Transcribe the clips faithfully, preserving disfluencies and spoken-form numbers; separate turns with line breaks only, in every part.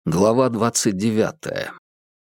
Глава двадцать девятая.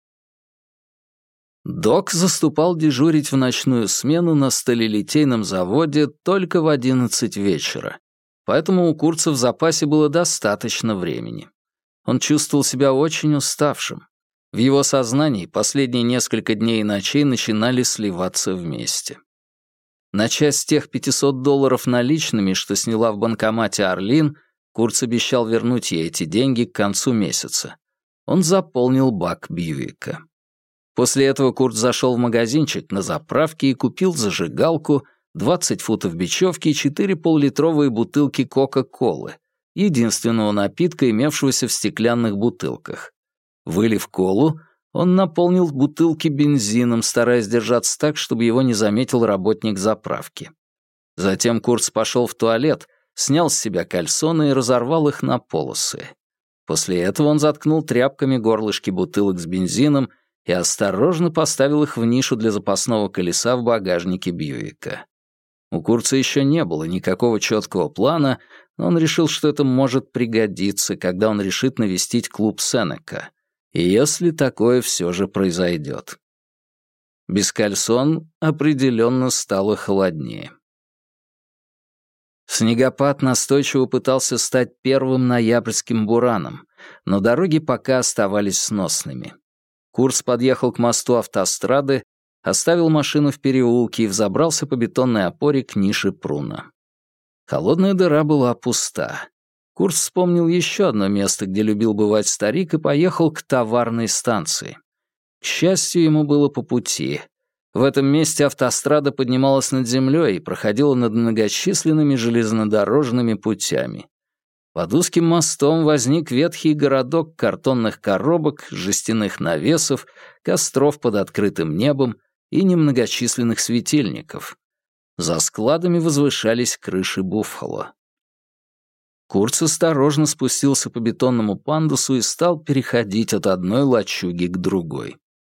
Док заступал дежурить в ночную смену на сталелитейном заводе только в одиннадцать вечера, поэтому у Курца в запасе было достаточно времени. Он чувствовал себя очень уставшим. В его сознании последние несколько дней и ночей начинали сливаться вместе. На часть тех пятисот долларов наличными, что сняла в банкомате Орлин, Курц обещал вернуть ей эти деньги к концу месяца. Он заполнил бак Бьюика. После этого Курц зашел в магазинчик на заправке и купил зажигалку, двадцать футов бечевки и четыре поллитровые бутылки Кока-Колы, единственного напитка, имевшегося в стеклянных бутылках. Вылив колу, он наполнил бутылки бензином, стараясь держаться так, чтобы его не заметил работник заправки. Затем Курц пошел в туалет, снял с себя кальсоны и разорвал их на полосы. После этого он заткнул тряпками горлышки бутылок с бензином и осторожно поставил их в нишу для запасного колеса в багажнике Бьюика. У Курца еще не было никакого четкого плана, но он решил, что это может пригодиться, когда он решит навестить клуб Сенека, и если такое все же произойдет. Без кальсон определенно стало холоднее. Снегопад настойчиво пытался стать первым ноябрьским бураном, но дороги пока оставались сносными. Курц подъехал к мосту автострады, оставил машину в переулке и взобрался по бетонной опоре к нише пруна. Холодная дыра была пуста. Курц вспомнил еще одно место, где любил бывать старик, и поехал к товарной станции. К счастью, ему было по пути. В этом месте автострада поднималась над землей и проходила над многочисленными железнодорожными путями. Под узким мостом возник ветхий городок картонных коробок, жестяных навесов, костров под открытым небом и немногочисленных светильников. За складами возвышались крыши Буффало. Курц осторожно спустился по бетонному пандусу и стал переходить от одной лачуги к другой.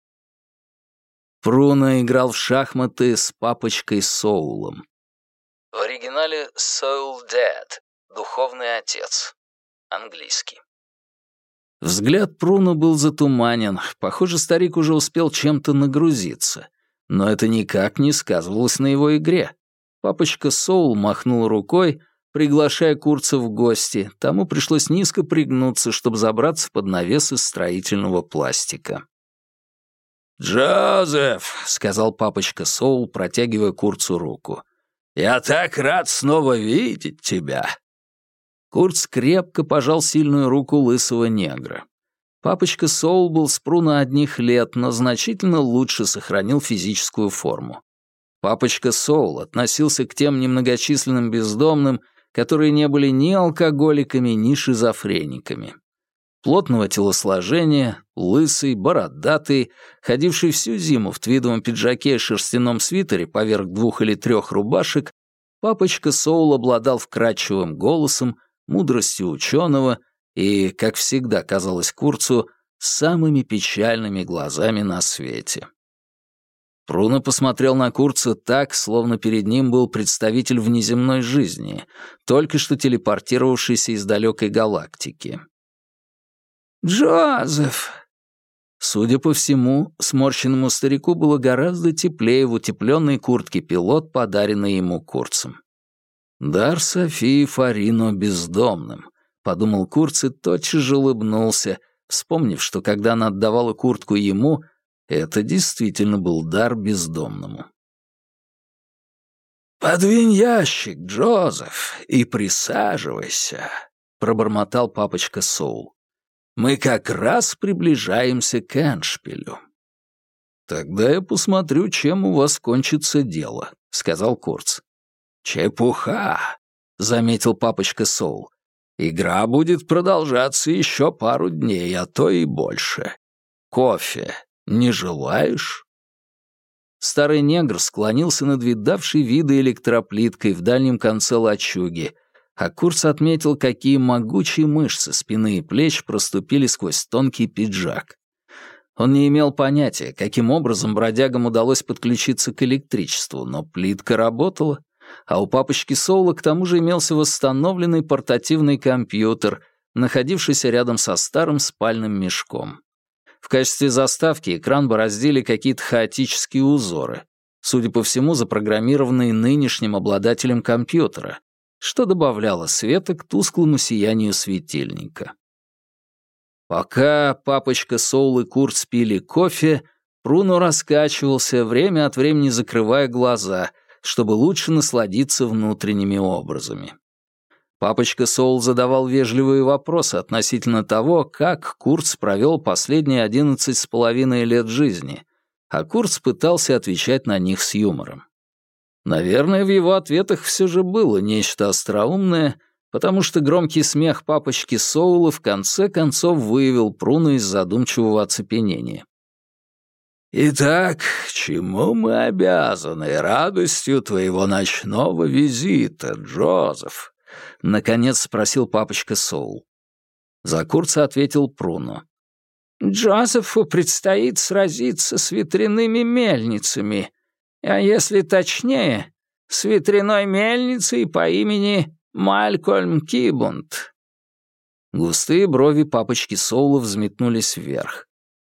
Пруно играл в шахматы с папочкой Соулом. В оригинале «Soul Dad» — «Духовный отец», английский. Взгляд Пруно был затуманен, похоже, старик уже успел чем-то нагрузиться, но это никак не сказывалось на его игре. Папочка Соул махнул рукой, приглашая Курца в гости, тому пришлось низко пригнуться, чтобы забраться под навес из строительного пластика. «Джозеф», — сказал папочка Соул, протягивая Курцу руку, — «я так рад снова видеть тебя». Курц крепко пожал сильную руку лысого негра. Папочка Соул был с Пруно одних лет, но значительно лучше сохранил физическую форму. Папочка Соул относился к тем немногочисленным бездомным, которые не были ни алкоголиками, ни шизофрениками. Плотного телосложения, лысый, бородатый, ходивший всю зиму в твидовом пиджаке и шерстяном свитере поверх двух или трех рубашек, папочка Соул обладал вкрадчивым голосом, мудростью ученого и, как всегда казалось Курцу, самыми печальными глазами на свете. Пруно посмотрел на Курца так, словно перед ним был представитель внеземной жизни, только что телепортировавшийся из далекой галактики. «Джозеф!» Судя по всему, сморщенному старику было гораздо теплее в утепленной куртке пилот, подаренной ему Курцем. «Дар Софии Фарино бездомным», — подумал Курц и тотчас же улыбнулся, вспомнив, что когда она отдавала куртку ему, это действительно был дар бездомному. «Подвинь ящик, Джозеф, и присаживайся», — пробормотал папочка Соул. «Мы как раз приближаемся к эндшпилю». «Тогда я посмотрю, чем у вас кончится дело», — сказал Курц. «Чепуха», — заметил папочка Соул. «Игра будет продолжаться еще пару дней, а то и больше. Кофе не желаешь?» Старый негр склонился над видавшей виды электроплиткой в дальнем конце лачуги, а Курц отметил, какие могучие мышцы спины и плеч проступили сквозь тонкий пиджак. Он не имел понятия, каким образом бродягам удалось подключиться к электричеству, но плитка работала, а у папочки Соула к тому же имелся восстановленный портативный компьютер, находившийся рядом со старым спальным мешком. В качестве заставки экран бороздили какие-то хаотические узоры, судя по всему, запрограммированные нынешним обладателем компьютера, что добавляло света к тусклому сиянию светильника. Пока папочка Соул и Курт пили кофе, Пруно раскачивался, время от времени закрывая глаза, чтобы лучше насладиться внутренними образами. Папочка Соул задавал вежливые вопросы относительно того, как Курц провел последние одиннадцать с половиной лет жизни, а Курц пытался отвечать на них с юмором. Наверное, в его ответах все же было нечто остроумное, потому что громкий смех папочки Соула в конце концов вывел Пруно из задумчивого оцепенения. «Итак, чему мы обязаны радостью твоего ночного визита, Джозеф?» — наконец спросил папочка Соул. За Курца ответил Пруно. «Джозефу предстоит сразиться с ветряными мельницами, а если точнее, с ветряной мельницей по имени Малькольм Кибунд». Густые брови папочки Соула взметнулись вверх.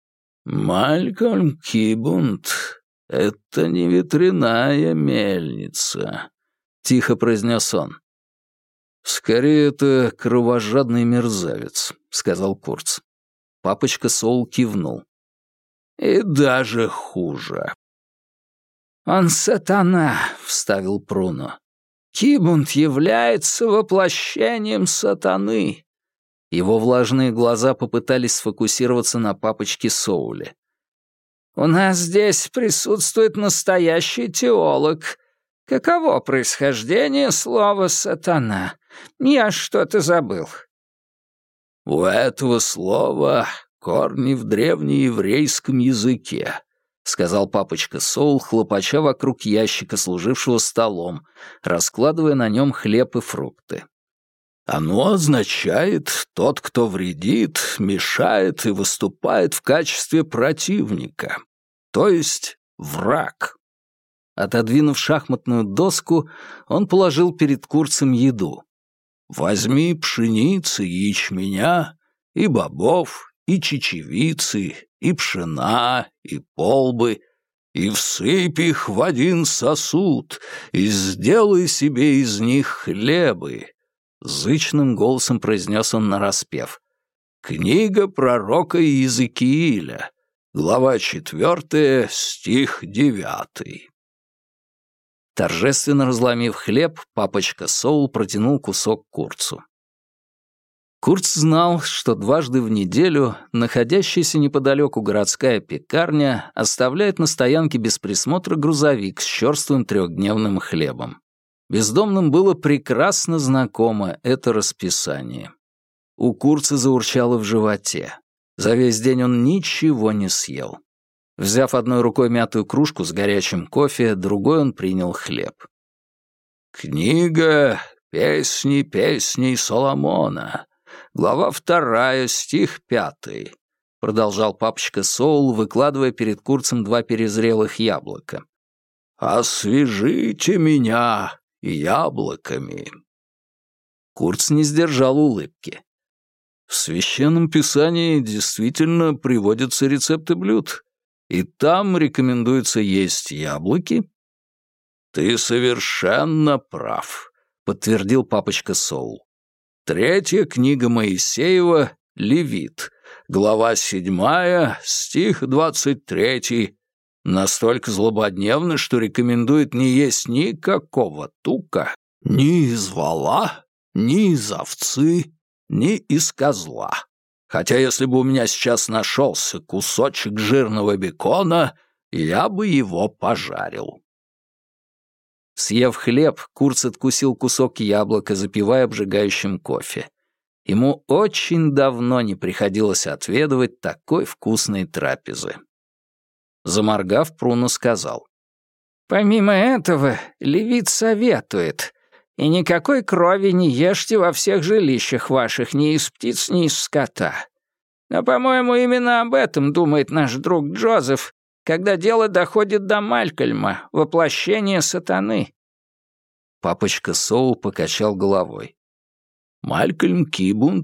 «Малькольм Кибунд — это не ветряная мельница», — тихо произнес он. «Скорее, это кровожадный мерзавец», — сказал Курц. Папочка Соул кивнул. «И даже хуже». «Он сатана», — вставил Пруно. «Кибунд является воплощением сатаны». Его влажные глаза попытались сфокусироваться на папочке Соуле. «У нас здесь присутствует настоящий теолог. Каково происхождение слова «сатана»? Я что-то забыл». «У этого слова корни в древнееврейском языке», — сказал папочка Соул, хлопача вокруг ящика, служившего столом, раскладывая на нем хлеб и фрукты. «Оно означает «тот, кто вредит, мешает и выступает в качестве противника», то есть «враг». Отодвинув шахматную доску, он положил перед Курцем еду. «Возьми пшеницы, ячменя, и бобов, и чечевицы, и пшена, и полбы, и всыпь их в один сосуд, и сделай себе из них хлебы». Зычным голосом произнес он нараспев. «Книга пророка Иезекииля, глава четвертая, стих девятый». Торжественно разломив хлеб, папочка Соул протянул кусок Курцу. Курц знал, что дважды в неделю находящаяся неподалеку городская пекарня оставляет на стоянке без присмотра грузовик с черствым трехдневным хлебом. Бездомным было прекрасно знакомо это расписание. У Курца заурчало в животе. За весь день он ничего не съел. Взяв одной рукой мятую кружку с горячим кофе, другой он принял хлеб. «Книга «Песни песней Соломона», глава вторая, стих пятый», — продолжал папочка Соул, выкладывая перед Курцем два перезрелых яблока. «Освежите меня яблоками». Курц не сдержал улыбки. «В Священном Писании действительно приводятся рецепты блюд, и там рекомендуется есть яблоки?» «Ты совершенно прав», — подтвердил папочка Соул. «Третья книга Моисеева, Левит, глава седьмая, стих двадцать третий, настолько злободневно, что рекомендует не есть никакого тука, ни из вола, ни из овцы, ни из козла. Хотя если бы у меня сейчас нашелся кусочек жирного бекона, я бы его пожарил». Съев хлеб, Курц откусил кусок яблока, запивая обжигающим кофе. Ему очень давно не приходилось отведывать такой вкусной трапезы. Заморгав, Пруно сказал. «Помимо этого, Левит советует, и никакой крови не ешьте во всех жилищах ваших, ни из птиц, ни из скота. Но, по-моему, именно об этом думает наш друг Джозеф, когда дело доходит до Малькольма, воплощения сатаны». Папочка Соул покачал головой. «Малькольм Кибунд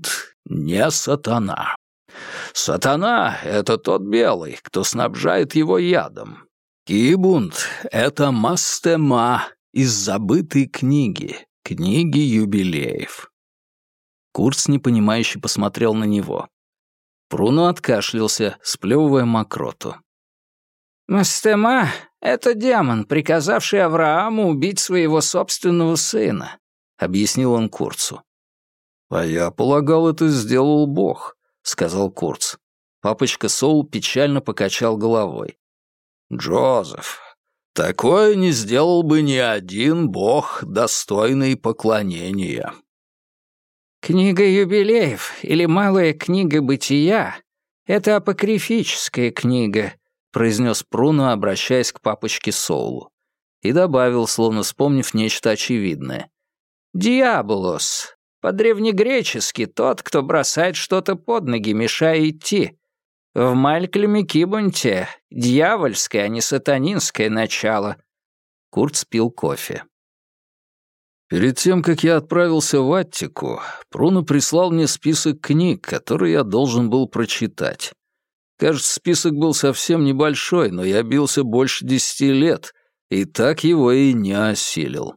не сатана. Сатана — это тот белый, кто снабжает его ядом. Кибунд — это мастема из забытой книги, книги юбилеев». Курц непонимающе посмотрел на него. Пруно откашлялся, сплевывая мокроту. «Мастема — это демон, приказавший Аврааму убить своего собственного сына», — объяснил он Курцу. «А я полагал, это сделал Бог», — сказал Курц. Папочка Соул печально покачал головой. «Джозеф, такое не сделал бы ни один Бог, достойный поклонения». «Книга юбилеев или малая книга бытия — это апокрифическая книга», — произнес Пруно, обращаясь к папочке Соулу. И добавил, словно вспомнив нечто очевидное. «Диаболос. По-древнегречески тот, кто бросает что-то под ноги, мешая идти. В Малькольме Кибунте дьявольское, а не сатанинское начало». Курц пил кофе. «Перед тем, как я отправился в Аттику, Пруно прислал мне список книг, которые я должен был прочитать. Кажется, список был совсем небольшой, но я бился больше десяти лет, и так его и не осилил».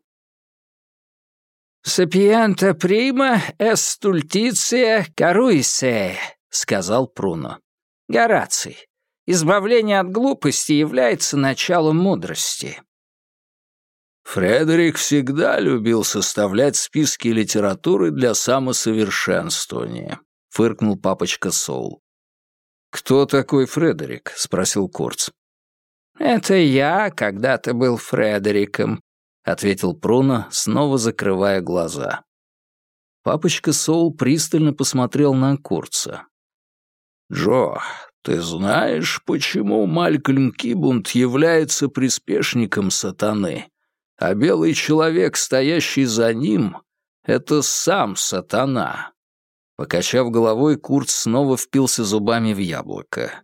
«Сапиента прима эст стультиция каруисее», — сказал Пруно. «Гораций. Избавление от глупости является началом мудрости». «Фредерик всегда любил составлять списки литературы для самосовершенствования», — фыркнул папочка Соул. «Кто такой Фредерик?» — спросил Курц. «Это я когда-то был Фредериком», — ответил Пруно, снова закрывая глаза. Папочка Соул пристально посмотрел на Курца. «Джо, ты знаешь, почему Малькольм Кибунд является приспешником сатаны, а белый человек, стоящий за ним, — это сам сатана?» Покачав головой, Курц снова впился зубами в яблоко.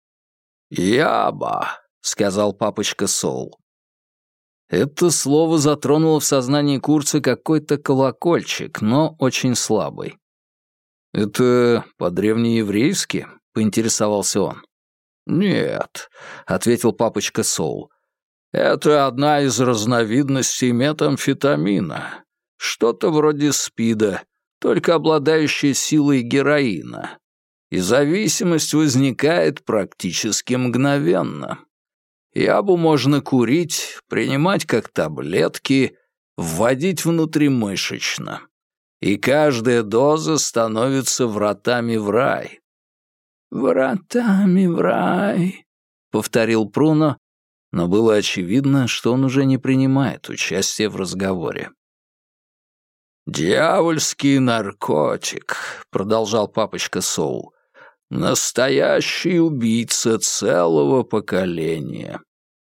«Яба», — сказал папочка Соул. Это слово затронуло в сознании Курца какой-то колокольчик, но очень слабый. «Это по-древнееврейски?» — поинтересовался он. «Нет», — ответил папочка Соул. «Это одна из разновидностей метамфетамина. Что-то вроде спида, только обладающая силой героина. И зависимость возникает практически мгновенно. Ябу можно курить, принимать как таблетки, вводить внутримышечно. И каждая доза становится вратами в рай». «Вратами в рай», — повторил Пруно, но было очевидно, что он уже не принимает участие в разговоре. «Дьявольский наркотик», — продолжал папочка Соул, — «настоящий убийца целого поколения».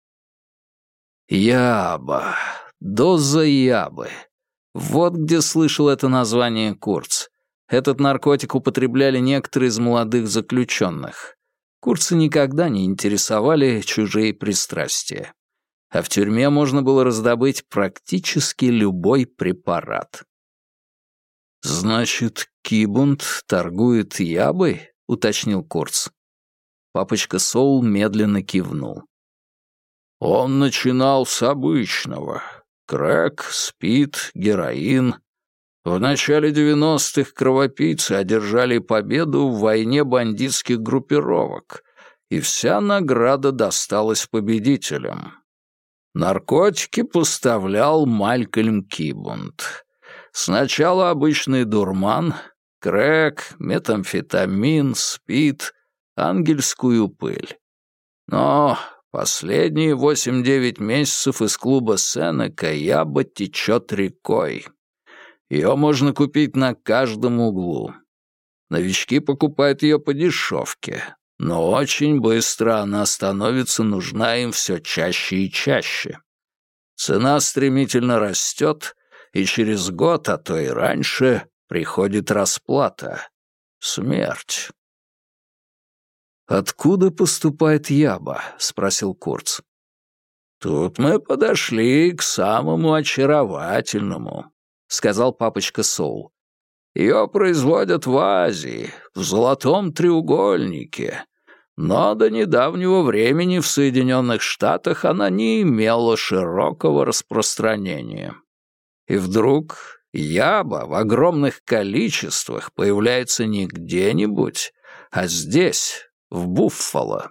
Яба, доза ябы. Вот где слышал это название Курц. Этот наркотик употребляли некоторые из молодых заключенных. Курца никогда не интересовали чужие пристрастия. А в тюрьме можно было раздобыть практически любой препарат. «Значит, Кибунд торгует ябой?» — уточнил Курц. Папочка Соул медленно кивнул. «Он начинал с обычного. Крэк, спид, героин. В начале девяностых кровопийцы одержали победу в войне бандитских группировок, и вся награда досталась победителям. Наркотики поставлял Малькольм Кибунд. Сначала обычный дурман, крэк, метамфетамин, спид, ангельскую пыль. Но последние восемь-девять месяцев из клуба Сенека яба течет рекой. Ее можно купить на каждом углу. Новички покупают ее по дешевке, но очень быстро она становится нужна им все чаще и чаще. Цена стремительно растет, и через год, а то и раньше, приходит расплата. Смерть. «Откуда поступает яба?» — спросил Курц. «Тут мы подошли к самому очаровательному», — сказал папочка Соул.
Ее производят в Азии, в Золотом треугольнике. Но до недавнего времени в Соединенных Штатах она не имела широкого распространения. И вдруг яба в огромных количествах появляется не где-нибудь, а здесь, в Буффало.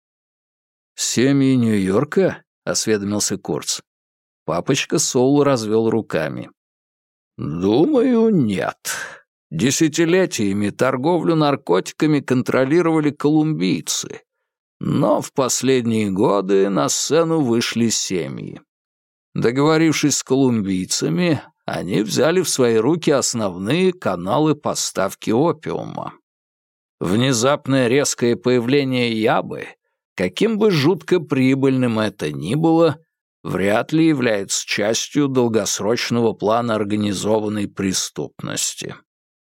«Семьи Нью-Йорка?» — осведомился Курц. Папочка Соул развел руками. «Думаю, нет. Десятилетиями торговлю наркотиками контролировали колумбийцы, но в последние годы на сцену вышли семьи. Договорившись с колумбийцами, они взяли в свои руки основные каналы поставки опиума. Внезапное резкое появление ябы, каким бы жутко прибыльным это ни было, вряд ли является частью долгосрочного плана организованной преступности».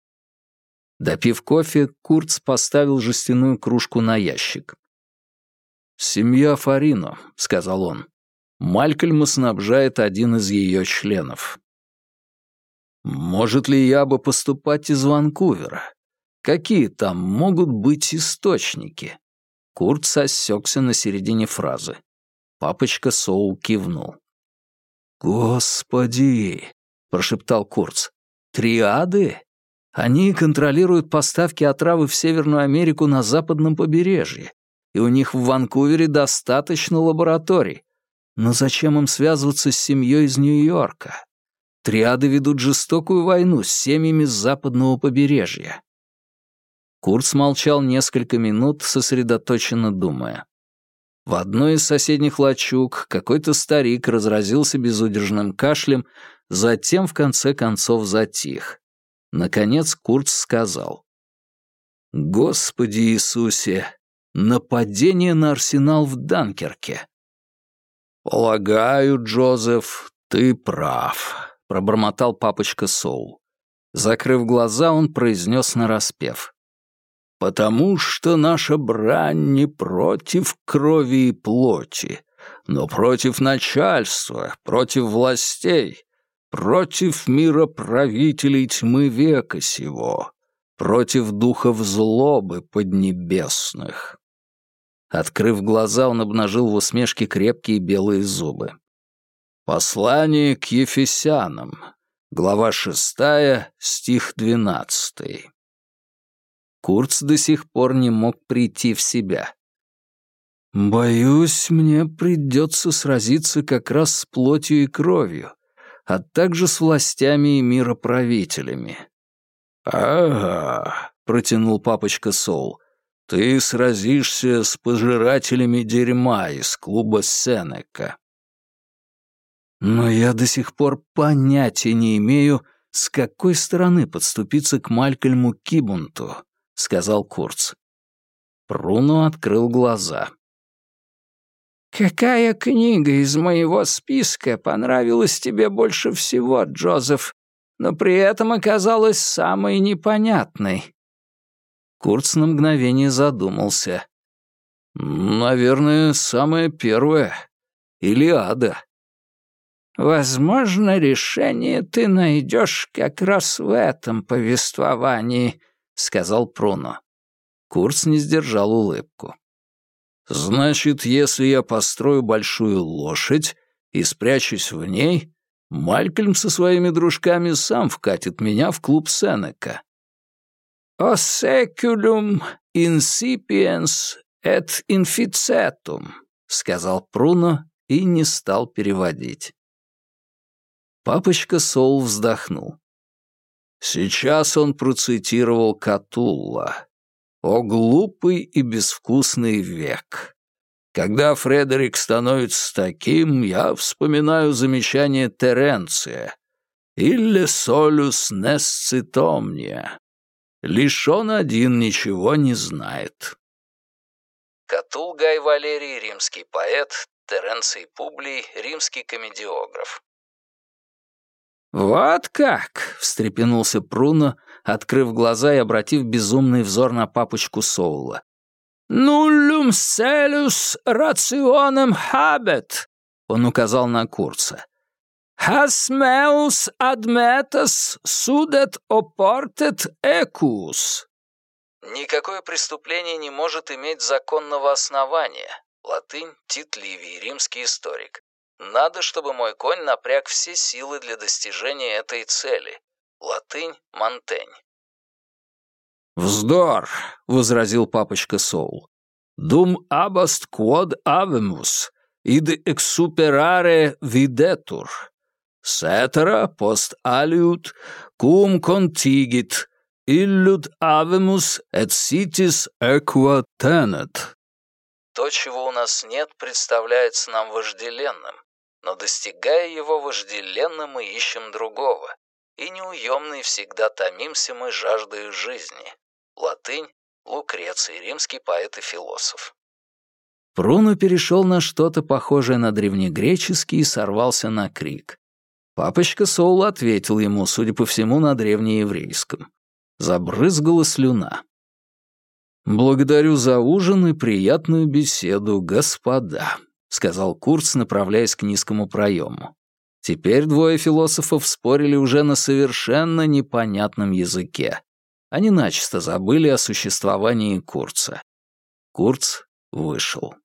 Допив кофе, Курц поставил жестяную кружку на ящик. «Семья Фарино», — сказал он. «Малькольма снабжает один из ее членов». «Может ли Яба поступать из Ванкувера? Какие там могут быть источники?» Курц осекся на середине фразы. Папочка Соул кивнул. «Господи!» — прошептал Курц. «Триады? Они контролируют поставки отравы в Северную Америку на западном побережье, и у них в Ванкувере достаточно лабораторий. Но зачем им связываться с семьей из Нью-Йорка? Триады ведут жестокую войну с семьями с западного побережья». Курц молчал несколько минут, сосредоточенно думая. В одной из соседних лачуг какой-то старик разразился безудержным кашлем, затем в конце концов затих. Наконец Курц сказал: «Господи Иисусе, нападение на арсенал в Данкерке». «Полагаю, Джозеф, ты прав», — пробормотал папочка Соул. Закрыв глаза, он произнес нараспев: «Потому что наша брань не против крови и плоти, но против начальства, против властей, против мироправителей тьмы века сего, против духов злобы поднебесных». Открыв глаза, он обнажил в усмешке крепкие белые зубы. Послание к Ефесянам, глава шестая, стих двенадцатый. Курц до сих пор не мог прийти в себя. «Боюсь, мне придется сразиться как раз с плотью и кровью, а также с властями и мироправителями». «Ага», — протянул папочка Соул, — «ты сразишься с пожирателями дерьма из клуба Сенека». «Но я до сих пор понятия не имею, с какой стороны подступиться к Малькольму Кибунту», — сказал Курц. Бруно открыл глаза. «Какая книга из моего списка понравилась тебе больше всего, Джозеф, но при этом оказалась самой непонятной?» Курц на мгновение задумался. «Наверное, самое первое. Илиада». «Возможно, решение ты найдешь как раз в этом повествовании», — сказал Пруно. Курц не сдержал улыбку. «Значит, если я построю большую лошадь и спрячусь в ней, Малькольм со своими дружками сам вкатит меня в клуб Сенека». «O seculum incipiens et inficetum», — сказал Пруно и не стал переводить. Папочка Соул вздохнул. Сейчас он процитировал Катулла. «О глупый и безвкусный век! Когда Фредерик становится таким, я вспоминаю замечание Теренция. Ille solus nescit omnia. Лишь он один ничего не знает». Катул Гай Валерий, римский поэт, Теренций Публий, римский комедиограф. «Вот как!» — встрепенулся Пруно, открыв глаза и обратив безумный взор на папочку Соула. «Нуллюм селюс рационем хабет!» — он указал на Курца. «Has meus admetus sudet oportet equus».
Никакое преступление не может иметь законного основания. Латынь Тит Ливий, римский историк. Надо, чтобы мой конь напряг все силы для достижения этой цели. Латынь Монтень.
«Вздор!» — возразил папочка Соул. «Dum abast quod avemus, id exsuperare videtur. Cetera post aliud, cum contigit, illud avemus et sitis equa tenet».
То, чего у нас нет, представляется нам вожделенным, но, достигая его вожделенным, мы ищем другого, и неуемный всегда томимся мы жаждою жизни. Латынь Лукреций, римский поэт и философ.
Бруно перешел на что-то похожее на древнегреческий и сорвался на крик. Папочка Соул ответил ему, судя по всему, на древнееврейском. Забрызгала слюна. «Благодарю за ужин и приятную беседу, господа», — сказал Курц, направляясь к низкому проему. Теперь двое философов спорили уже на совершенно непонятном языке. Они начисто забыли о существовании Курца. Курц вышел.